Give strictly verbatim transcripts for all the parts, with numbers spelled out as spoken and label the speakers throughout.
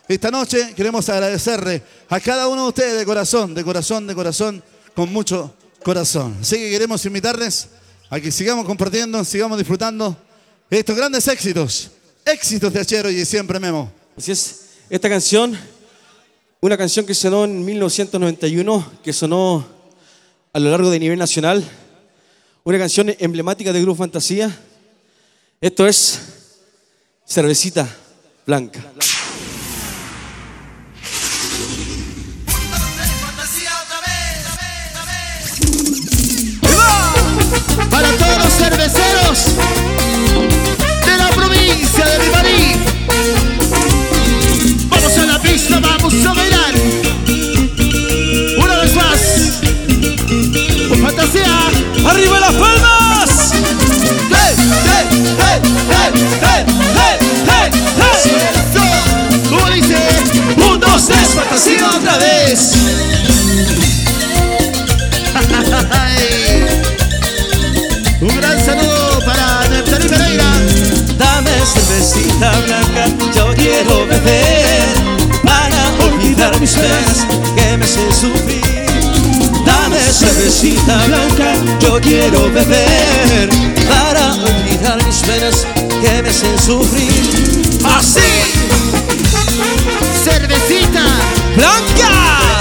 Speaker 1: Esta noche queremos agradecerle a cada uno de ustedes de corazón, de corazón, de corazón, con mucho corazón. Así que queremos invitarles a que sigamos compartiendo, sigamos disfrutando de estos grandes éxitos. Éxitos de Achero y siempre Memo.
Speaker 2: Así es, esta canción, una canción que sonó en mil novecientos noventa y uno, que sonó a lo largo de nivel nacional, una canción emblemática del Grupo Fantasía. Esto es Cervecita Blanca.
Speaker 3: Para todos los cerveceros de la provincia de Vivarí, vamos a la pista, vamos a bailar. Una vez más, con Fantasía.
Speaker 2: ¡Arriba las palmas!
Speaker 3: ¡Hey, hey, hey, hey, hey, hey, hey, hey! ¿Cómo dice? Un, dos, tres, Fantasía otra vez. Un gran saludo para Neftalí Pereira.
Speaker 2: Dame cervecita blanca, yo quiero beber para olvidar mis penas que me hacen sufrir. Dame cervecita blanca, yo quiero beber para olvidar mis penas que me hacen sufrir.
Speaker 3: Así, cervecita
Speaker 2: blanca.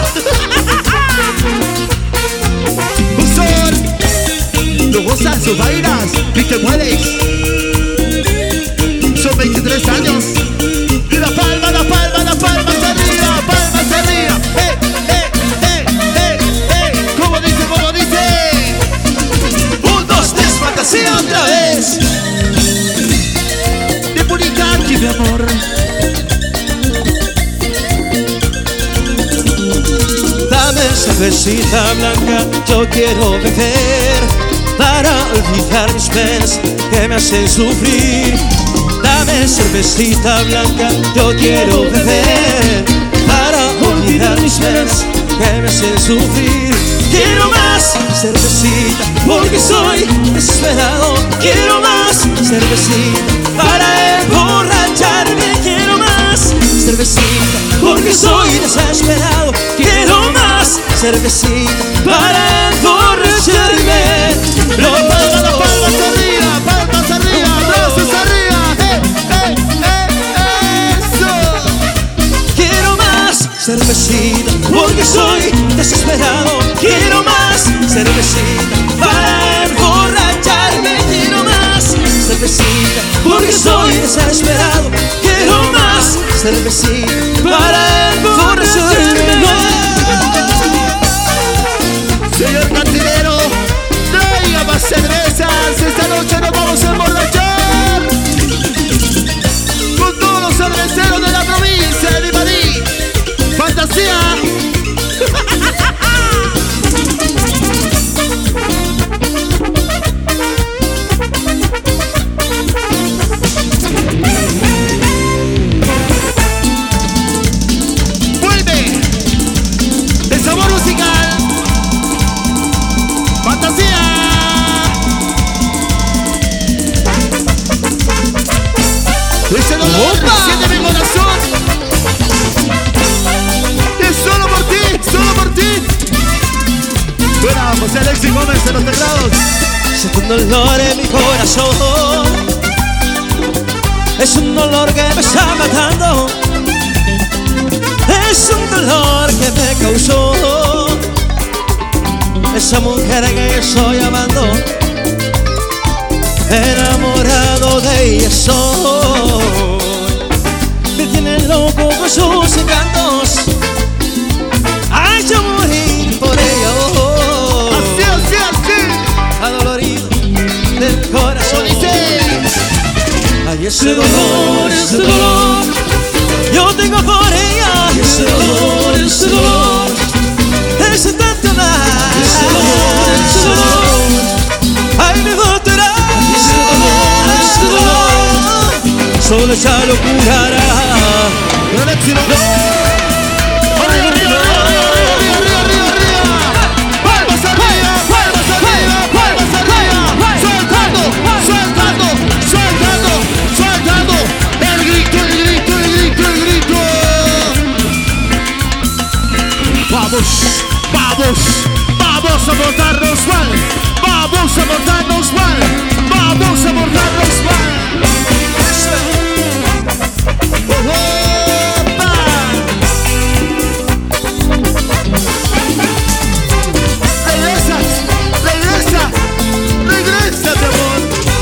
Speaker 3: Lo gozas, sus bailas y te mueves. Son veintitrés años. Y la palma, la palma, la palma se arriba, palma se arriba. Eh, eh, eh, eh, eh. ¿Cómo dice, cómo dice? Un, dos, tres, Fantasía otra vez. De Burikaki, mi amor.
Speaker 2: Dame cervecita blanca, yo quiero beber para olvidar mis penas que me hacen sufrir. Dame cervecita blanca, yo quiero beber para olvidar mis penas que me hacen sufrir. Quiero más cervecita porque soy desesperado. Quiero más cervecita para emborracharme. Quiero más cervecita porque soy desesperado. Quiero más cervecita para emborracharme.
Speaker 3: La palma, la palma se arriba, palmas arriba, brazos arriba. Eh, eh, eh, eso.
Speaker 2: Quiero más cervecita porque soy desesperado. Quiero más cervecita para emborracharme. Quiero más cervecita porque soy desesperado. Quiero más cervecita para emborracharme.
Speaker 3: Señor cantinero, traiga más cervezas. Esta noche nos vamos a emborrachar con todos los cerveceros de la provincia de Vivarí. Fantasía. Vuelve el sabor musical. Fantasía. Ese dolor siente mi corazón. Es solo por ti, solo por ti. Bueno, José Alexis Gómez en los teclados.
Speaker 2: Siento un dolor en mi corazón. Es un dolor que me está matando. Es un dolor que me causó esa mujer que yo estoy amando. Enamorado de ella soy. Me tiene loco con sus encantos. Ay, yo morí por ella. Oh,
Speaker 3: Así, así, así.
Speaker 2: adolorido del corazón.
Speaker 3: Dice.
Speaker 2: Ay, ese dolor, ese dolor yo tengo por ella. Ese dolor, ese dolor, ese tanto más. Ese dolor, ese dolor, ay, me volverá. Ese dolor, ese dolor, solo ella lo curará.
Speaker 3: Gran éxito. Arriba, arriba, arriba, arriba, arriba, arriba, arriba, arriba. Palmas arriba, palmas arriba, palmas arriba. Soltando, soltando, soltando, soltando. El grito, el grito, el grito, el grito. vamos, vamos, vamos a portarnos mal, vamos a portarnos mal, vamos a portarnos mal. ¡Opa! Regresas, regresa, regresa, mi amor.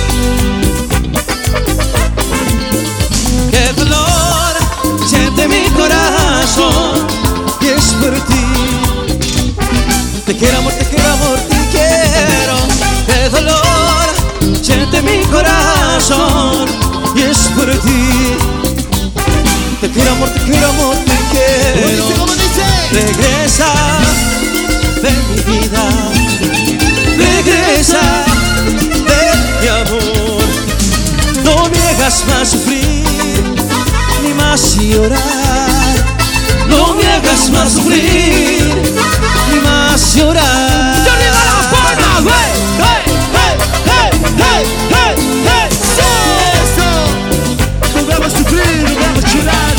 Speaker 2: Qué dolor siente mi corazón y es por ti. Te quiero amor, te quiero amor, te quiero. Qué dolor siente mi corazón y es por ti. Te quiero amor, te quiero amor, te quiero.
Speaker 3: ¿Cómo dice?
Speaker 2: Regresa, ven mi vida. Regresa, ven mi amor. No me hagas más sufrir ni más llorar. No me hagas más sufrir ni más llorar. ¡Se arriba las palmas, güey! ¡Hey, hey, hey, hey, hey, hey!
Speaker 3: ¡Eso! No vamos a sufrir, no vamos a llorar.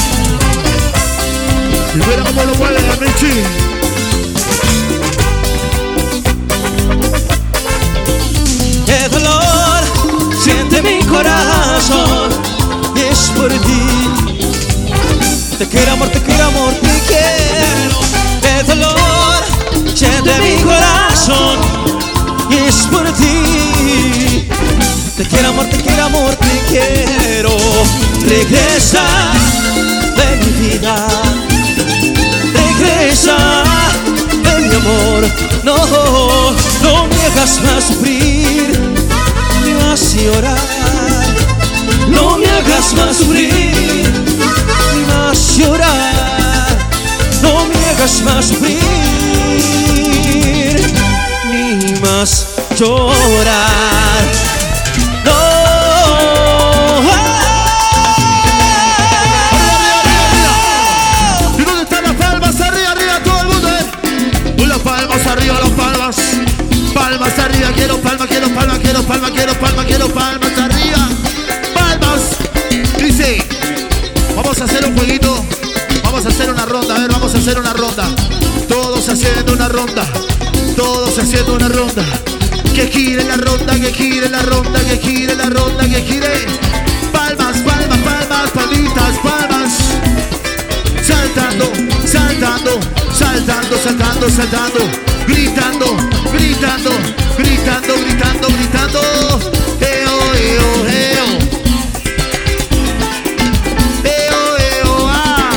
Speaker 3: Y mira cómo lo mueve la Mechi.
Speaker 2: ¡Qué dolor siente mi corazón! Y es por ti. Te quiero amor, te quiero amor, te quiero. ¡Qué dolor siente mi corazón! Y es por ti. Te quiero amor, te quiero amor, te quiero. Regresa de mi vida. Regresa de mi amor. No, no me hagas más sufrir ni más llorar. No me hagas más sufrir ni más llorar. No me hagas más sufrir ni más llorar. No.
Speaker 3: ¿Y dónde están las palmas? Arriba, arriba, todo el mundo, eh. Y las palmas, arriba, las palmas. Palmas arriba, quiero palmas, quiero palmas, quiero palmas, quiero palmas, quiero palmas arriba. Palmas. Dice, vamos a hacer un jueguito. Vamos a hacer una ronda, a ver, vamos a hacer una ronda. Todos haciendo una ronda. Todos haciendo una ronda. Que gire la ronda, que gire la ronda, que gire la ronda, que gire. Palmas, palmas, palmas, palmitas, palmas. Saltando, saltando, saltando, saltando, saltando. Gritando, gritando, gritando, gritando, gritando. Eo, eo, eo. Eo, eo, ah.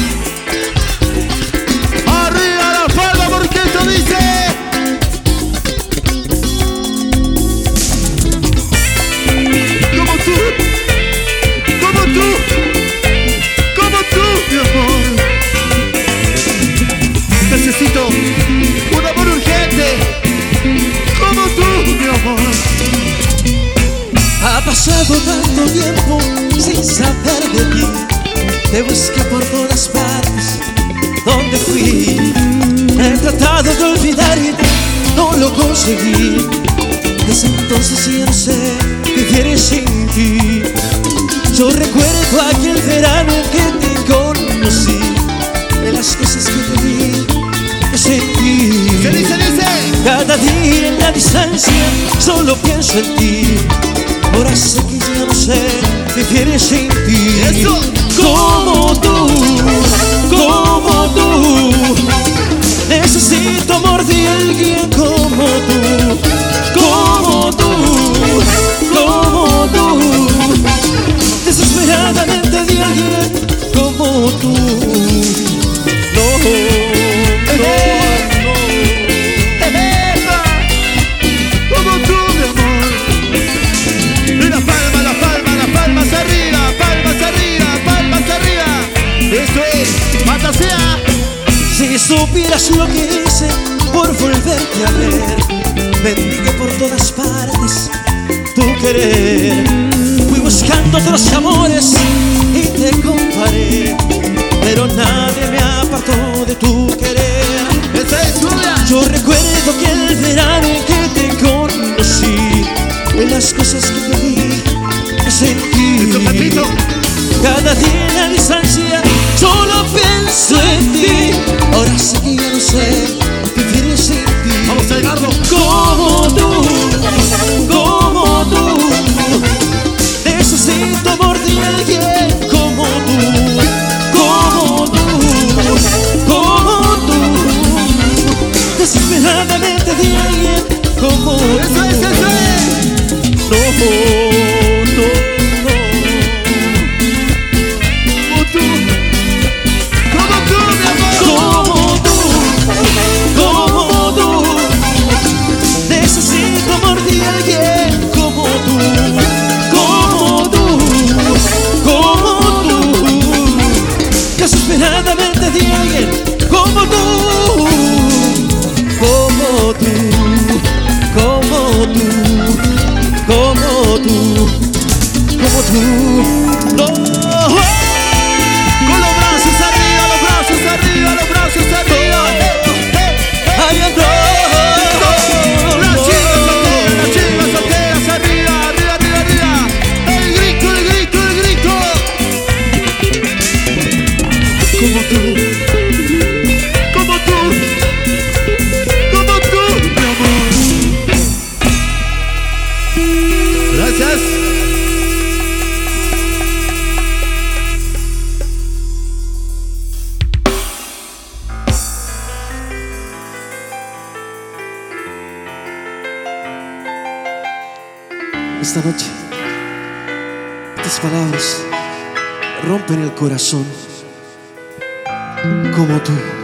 Speaker 3: Arriba la palma porque esto dice. Como tú, como tú, como tú, mi amor. Necesito un amor urgente, como tú, mi amor.
Speaker 2: Ha pasado tanto tiempo sin saber de ti. Te busqué por todas partes. ¿Dónde fui? He tratado de olvidarte, no lo conseguí. Desde entonces ya no sé qué quieres sin ti. Yo recuerdo aquel verano que te conocí, de las cosas que te di, que sentí.
Speaker 3: ¿Qué dice, dice?
Speaker 2: Cada día en la distancia solo pienso en ti. Ahora sé que ya no sé qué quieres sin ti.
Speaker 3: ¡Eso!
Speaker 2: Como tú, como tú. Necesito amor de alguien como tú. Como tú, como tú. Desesperadamente de alguien como tú. No, no, no.
Speaker 3: Como tú, mi amor. Y la palma, la palma, las palmas arriba, palmas arriba, palmas arriba. Eso es, fantasía.
Speaker 2: Si supieras lo que hice por volverte a ver, bendiga por todas partes tu querer. Fui buscando otros amores y te comparé, pero nadie me apartó de tu querer.
Speaker 3: Esa es tuya.
Speaker 2: Yo recuerdo que el verano en que te conocí, de las cosas que te di, que sentí.
Speaker 3: Eso, Pepito.
Speaker 2: Cada día en la distancia solo pienso en ti. Ahora sí que ya no sé desesperadamente de alguien como tú, como tú, como tú, como tú, como tú. No.
Speaker 3: Con los brazos arriba, los brazos arriba, los brazos arriba.
Speaker 2: Hay otro.
Speaker 3: Las chicas solteras, las chicas solteras, arriba, arriba, arriba, arriba. El grito, el grito, el grito.
Speaker 2: Como tú,
Speaker 3: Como tú, como tú, mi amor. Gracias.
Speaker 2: esta noche estas palabras rompen el corazón como tú.